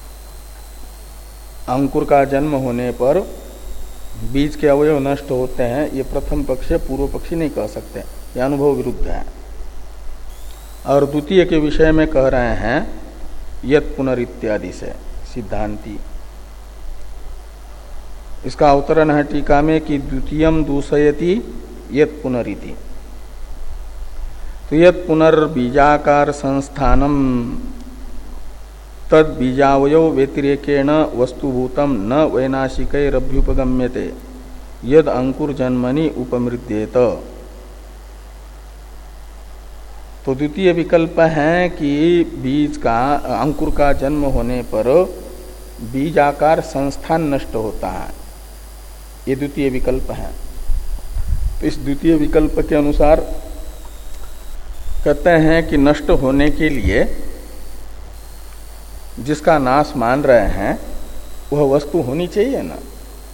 अंकुर का जन्म होने पर बीज के अवयव नष्ट होते हैं, ये प्रथम पक्ष पूर्व पक्षी नहीं कह सकते, ये अनुभव विरुद्ध है। और द्वितीय के विषय में कह रहे हैं यत पुनरित्यादि से सिद्धांती। इसका अवतरण है टीका में कि द्वितीयम दूषयति यत पुनरिति। तो यत पुनर्बीजाकार संस्थानम तद बीजावयो व्यतिरेकेण वस्तुभूतम न वैनाशिकैरभ्युपगम्यते यद अंकुर जन्मनि उपमृद्येत। तो द्वितीय विकल्प है कि बीज का अंकुर का जन्म होने पर बीजाकार संस्थान नष्ट होता है, ये द्वितीय विकल्प है। तो इस द्वितीय विकल्प के अनुसार कहते हैं कि नष्ट होने के लिए जिसका नाश मान रहे हैं वह वस्तु होनी चाहिए ना।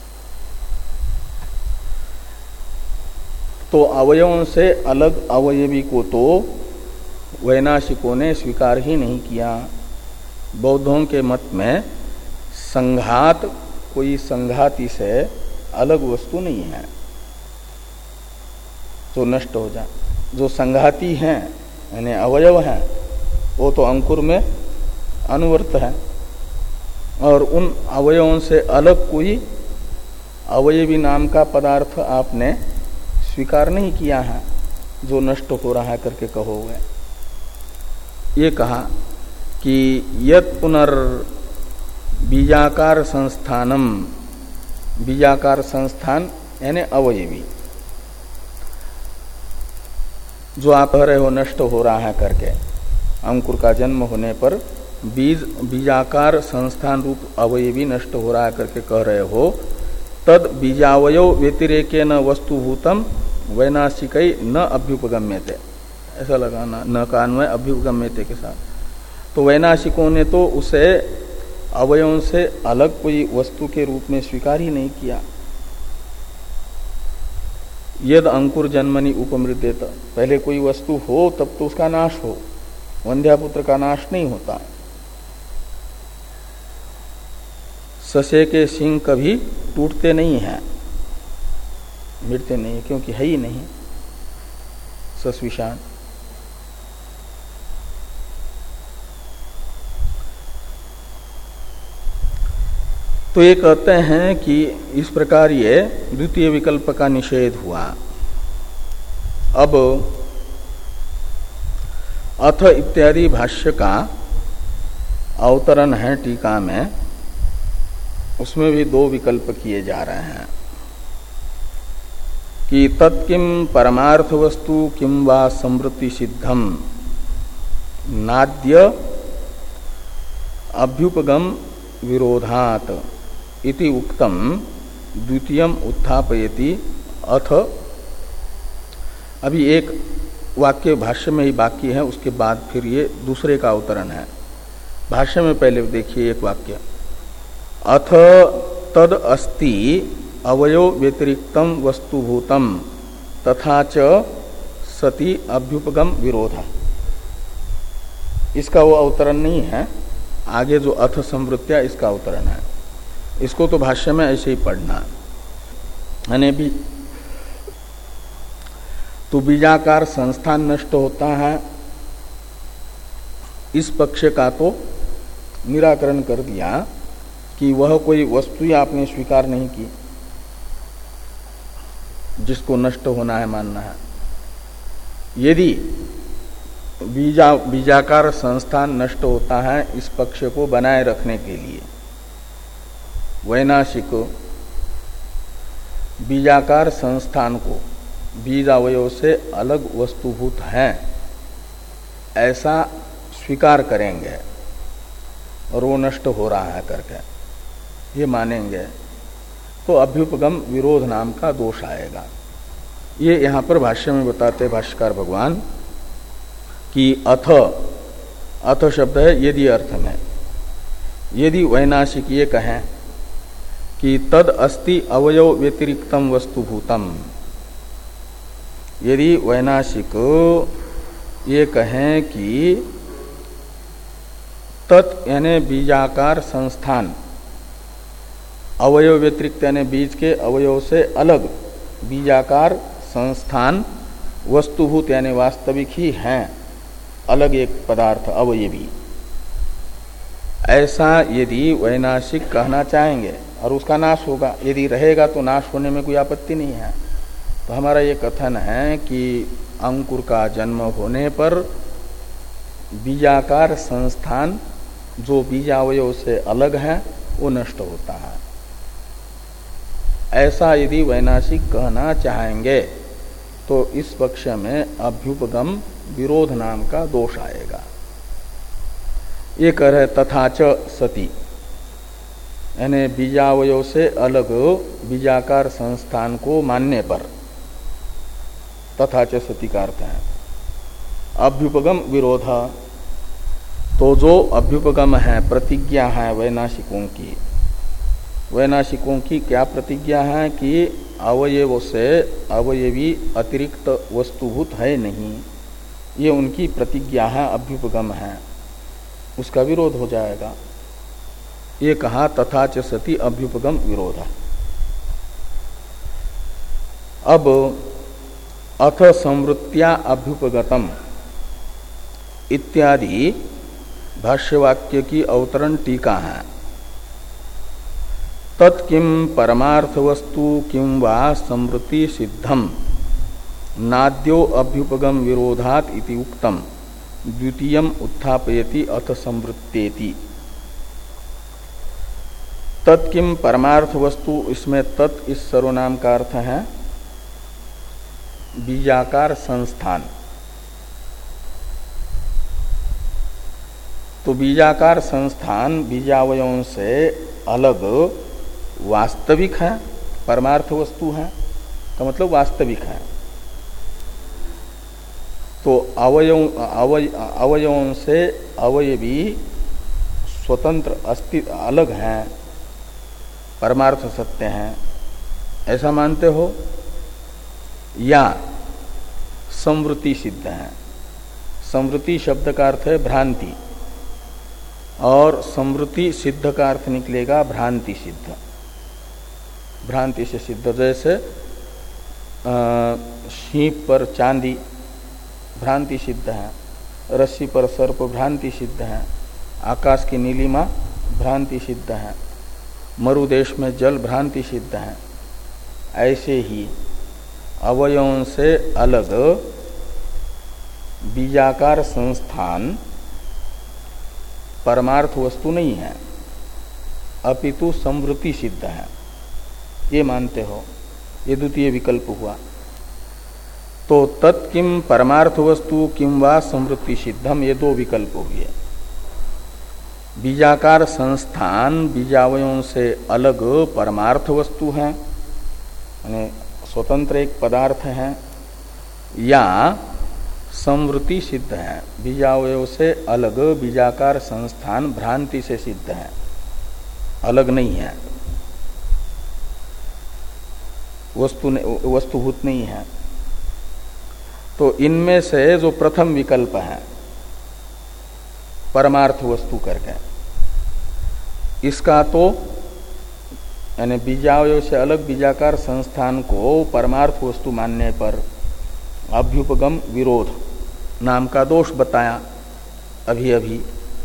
तो अवयवों से अलग अवयवी को तो वैनाशिकों ने स्वीकार ही नहीं किया। बौद्धों के मत में संघात कोई संघाती से अलग वस्तु नहीं है जो नष्ट हो जाए। जो संघाती हैं यानी अवयव हैं वो तो अंकुर में अनुवर्त है, और उन अवयवों से अलग कोई अवयवी नाम का पदार्थ आपने स्वीकार नहीं किया है जो नष्ट हो रहा है करके कहोगे। ये कहा कि यत पुनर् बीजाकार संस्थानम, बीजाकार संस्थान यानी अवयवी जो आप कह रहे हो नष्ट हो रहा है करके, अंकुर का जन्म होने पर बीज बीजाकार संस्थान रूप अवयवी नष्ट हो रहा है करके कह रहे हो, तद बीजावयो व्यतिरेकेन वस्तुभूतम वैनाशिकै न अभ्युपगम्यते, ऐसा लगाना न का अन्वय अभ्युपगम्यते के साथ। तो वैनाशिकों ने तो उसे अवयवों से अलग कोई वस्तु के रूप में स्वीकार ही नहीं किया। यद अंकुर जन्मनि उपमृद्येत, पहले कोई वस्तु हो तब तो उसका नाश हो, वंध्यापुत्र का नाश नहीं होता। ससे के सिंग कभी टूटते नहीं हैं, मिटते नहीं, क्योंकि है ही नहीं सस्विशान। तो ये कहते हैं कि इस प्रकार ये द्वितीय विकल्प का निषेध हुआ। अब अथ इत्यादि भाष्य का अवतरण है टीका में, उसमें भी दो विकल्प किए जा रहे हैं कि तत्किम परमार्थ वस्तु किम वा समृद्धि सिद्धम नाद्य अभ्युपगम विरोधात इति उक्तम द्वितीयम उत्थापयति। अथ अभी एक वाक्य भाष्य में ही बाकी है, उसके बाद फिर ये दूसरे का अवतरण है। भाष्य में पहले देखिए एक वाक्य, अथ तद अस्ति अवयो व्यतिरिक्तम वस्तुभूतम तथा च सति अभ्युपगम विरोध। इसका वो अवतरण नहीं है, आगे जो अथ संवृत्या इसका अवतरण है। इसको तो भाष्य में ऐसे ही पढ़ना है। भी तो बीजाकार संस्थान नष्ट होता है, इस पक्ष का तो निराकरण कर दिया कि वह कोई वस्तु ही आपने स्वीकार नहीं की जिसको नष्ट होना है मानना है। यदि बीजा बीजाकार संस्थान नष्ट होता है इस पक्ष को बनाए रखने के लिए, वैनाशिक बीजाकार संस्थान को बीज अवयव से अलग वस्तुभूत हैं ऐसा स्वीकार करेंगे और वो नष्ट हो रहा है करके ये मानेंगे तो अभ्युपगम विरोध नाम का दोष आएगा। ये यहाँ पर भाष्य में बताते भाष्यकार भगवान कि अथ अथ शब्द है यदि अर्थ में, यदि वैनाशिक ये कहें कि तद अस्ति अवयव व्यतिरिक्तम वस्तुभूतम, यदि वैनाशिक ये कहें कि तत् यानी बीजाकार संस्थान अवयव व्यतिरिक्त यानी बीज के अवयव से अलग बीजाकार संस्थान वस्तुभूत यानी वास्तविक ही हैं, अलग एक पदार्थ अवयवी, ऐसा यदि वैनाशिक कहना चाहेंगे और उसका नाश होगा, यदि रहेगा तो नाश होने में कोई आपत्ति नहीं है। तो हमारा ये कथन है कि अंकुर का जन्म होने पर बीजाकार संस्थान जो बीजावयव से अलग है वो नष्ट होता है। ऐसा यदि वैनाशिक कहना चाहेंगे तो इस पक्ष में अभ्युपगम विरोध नाम का दोष आएगा। ये कह रहे तथाच सती, यानी बीजावयव से अलग बीजाकार संस्थान को मानने पर, तथाच सती का अर्थ है अभ्युपगम विरोध। तो जो अभ्युपगम है, प्रतिज्ञा है वैनाशिकों की, वैनाशिकों की क्या प्रतिज्ञा है कि अवयव से अवयवी अतिरिक्त वस्तुभूत है नहीं, ये उनकी प्रतिज्ञा है, अभ्युपगम है, उसका विरोध हो जाएगा। ये कहा तथाच सती अभ्युपगम विरोध। अब अथ संवृत्त्या अभ्युपगतम इत्यादि भाष्यवाक्य की अवतरण टीका है। तत्किम परमार्थ वस्तु किम वा संवृत्ति सिद्धम नाद्यो अभ्युपगम विरोधात इति उक्तम द्वितीयम उत्थापयति अथ संवृत्तेति। तत्किम परमार्थ वस्तु, इसमें तत् इस सर्वनाम का अर्थ है बीजाकार संस्थान। तो बीजाकार संस्थान बीजावयों से अलग वास्तविक है, परमार्थ वस्तु है, का मतलब वास्तविक है। तो अवयव अवय अवयवों से अवयवी स्वतंत्र अस्तित्व अलग हैं, परमार्थ सत्य हैं, ऐसा मानते हो, या संवृत्ति सिद्ध है। संवृत्ति शब्द का अर्थ है भ्रांति, और संवृत्ति सिद्ध का अर्थ निकलेगा भ्रांति सिद्ध। भ्रांति से सिद्ध, जैसे शीप पर चांदी भ्रांति सिद्ध है, रस्सी पर सर्प भ्रांति सिद्ध है, आकाश की नीलिमा भ्रांति सिद्ध है, मरुदेश में जल भ्रांति सिद्ध है। ऐसे ही अवयवों से अलग बीजाकार संस्थान परमार्थ वस्तु नहीं है, अपितु संवृत्ति सिद्ध है, ये मानते हो। ये द्वितीय विकल्प हुआ। तो तत्किम परमार्थ वस्तु किम वा संवृत्ति सिद्धम, ये दो विकल्प हुए। बीजाकार संस्थान बीजावयों से अलग परमार्थ वस्तु है, यानी स्वतंत्र एक पदार्थ है, या संवृत्ति सिद्ध है, बीजावयव से अलग बीजाकार संस्थान भ्रांति से सिद्ध है, अलग नहीं है, वस्तु वस्तुभूत नहीं है। तो इनमें से जो प्रथम विकल्प है परमार्थ वस्तु करके, इसका तो यानी बीजावयव से अलग बीजाकार संस्थान को परमार्थ वस्तु मानने पर अभ्युपगम विरोध नाम का दोष बताया अभी अभी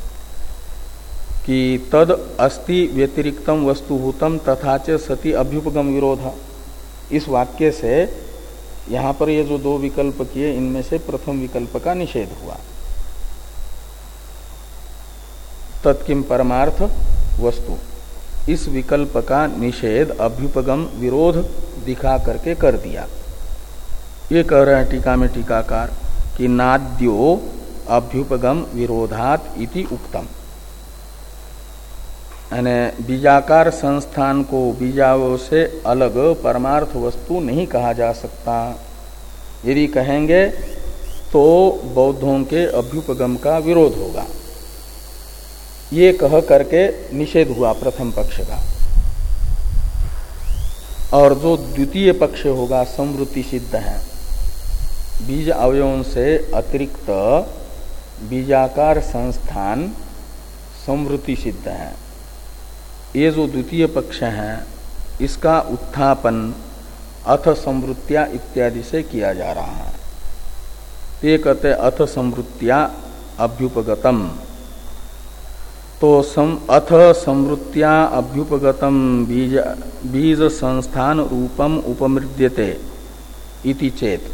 कि तद अस्ति व्यतिरिक्तम वस्तुभूतम तथा च सति अभ्युपगम विरोध। इस वाक्य से यहाँ पर ये जो दो विकल्प किए, इनमें से प्रथम विकल्प का निषेध हुआ। तत्किम परमार्थ वस्तु, इस विकल्प का निषेध अभ्युपगम विरोध दिखा करके कर दिया। ये कह रहे हैं टीका में टीकाकार कि नाद्यो अभ्युपगम विरोधात इति उक्तम, यानी बीजाकार संस्थान को बीजावय से अलग परमार्थ वस्तु नहीं कहा जा सकता। यदि कहेंगे तो बौद्धों के अभ्युपगम का विरोध होगा। ये कह करके निषेध हुआ प्रथम पक्ष का। और जो द्वितीय पक्ष होगा संवृत्ति सिद्ध है, बीज अवयवों से अतिरिक्त बीजाकार संस्थान संवृत्ति सिद्ध है। ये जो द्वितीय पक्ष है इसका उत्थापन अथ संवृत्तिया इत्यादि से किया जा रहा है। ये कहते अथ संवृत्तिया अभ्युपगतम, तो सम अथ संवृत्तिया अभ्युपगतम बीज बीज संस्थान रूपम उपमृद्यते इति चेत।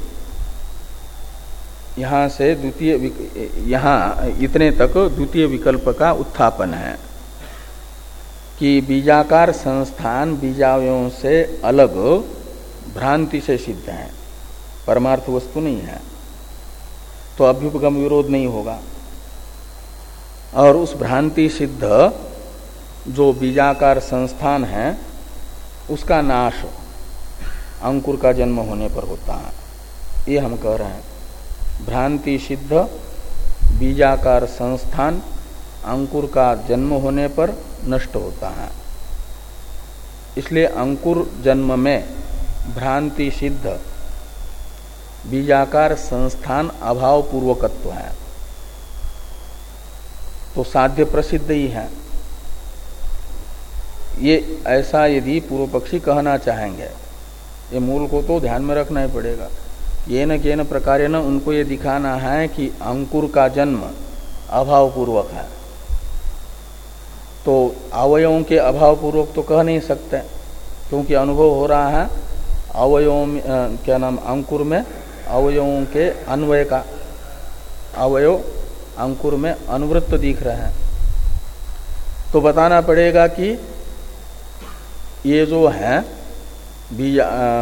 यहाँ से द्वितीय, यहाँ इतने तक द्वितीय विकल्प का उत्थापन है कि बीजाकार संस्थान बीजावयों से अलग भ्रांति से सिद्ध है, परमार्थ वस्तु नहीं है, तो अभ्युपगम विरोध नहीं होगा। और उस भ्रांति सिद्ध जो बीजाकार संस्थान है उसका नाश अंकुर का जन्म होने पर होता है। ये हम कह रहे हैं, भ्रांति सिद्ध बीजाकार संस्थान अंकुर का जन्म होने पर नष्ट होता है। इसलिए अंकुर जन्म में भ्रांति सिद्ध बीजाकार संस्थान अभाव पूर्वकत्व है, तो साध्य प्रसिद्ध ही है। ये ऐसा यदि पूर्व पक्षी कहना चाहेंगे, ये मूल को तो ध्यान में रखना ही पड़ेगा। ये न के न प्रकार न उनको ये दिखाना है कि अंकुर का जन्म अभाव पूर्वक है, तो अवयवों के अभाव पूर्वक तो कह नहीं सकते, क्योंकि अनुभव हो रहा है अवयवों में क्या नाम अंकुर में अवयवों के अन्वय का, अवयव अंकुर में अनुवृत्त दिख रहे हैं। तो बताना पड़ेगा कि ये जो है बीज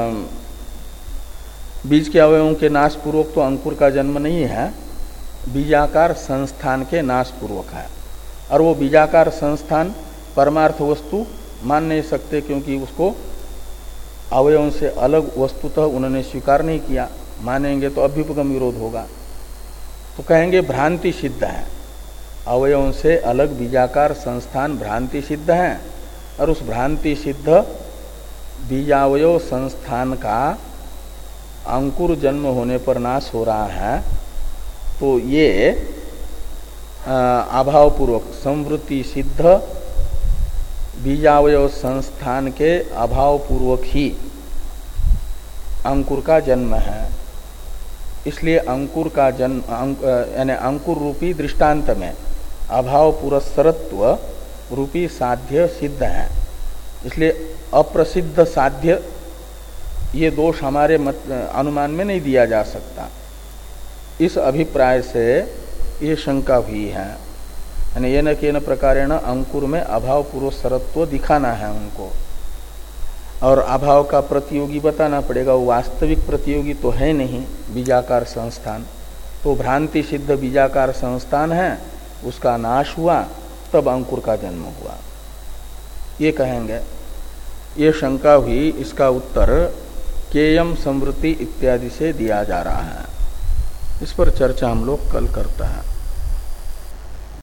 बीज के अवयवों के नाश पूर्वक तो अंकुर का जन्म नहीं है, बीजाकार संस्थान के नाश पूर्वक है। और वो बीजाकार संस्थान परमार्थ वस्तु मान नहीं सकते, क्योंकि उसको अवयवों से अलग वस्तुतः उन्होंने स्वीकार नहीं किया। मानेंगे तो अभ्युपगम विरोध होगा, तो कहेंगे भ्रांति सिद्ध है, अवयवों से अलग बीजाकार संस्थान भ्रांति सिद्ध है, और उस भ्रांति सिद्ध बीजावयव संस्थान का अंकुर जन्म होने पर नाश हो रहा है। तो ये अभावपूर्वक संवृत्ति सिद्ध बीजावयव संस्थान के अभावपूर्वक ही अंकुर का जन्म है। इसलिए अंकुर का जन्म यानी अंकुर रूपी दृष्टांत में अभाव पुरस्सरत्व रूपी साध्य सिद्ध है। इसलिए अप्रसिद्ध साध्य ये दोष हमारे मत अनुमान में नहीं दिया जा सकता। इस अभिप्राय से ये शंका हुई है, यानी ये न के न प्रकारेण अंकुर में अभाव पुरस्सरत्व दिखाना है उनको, और अभाव का प्रतियोगी बताना पड़ेगा। वो वास्तविक प्रतियोगी तो है नहीं बीजाकार संस्थान, तो भ्रांति सिद्ध बीजाकार संस्थान है, उसका नाश हुआ तब अंकुर का जन्म हुआ, ये कहेंगे। ये शंका हुई, इसका उत्तर केयम संवृत्ति इत्यादि से दिया जा रहा है। इस पर चर्चा हम लोग कल करते हैं।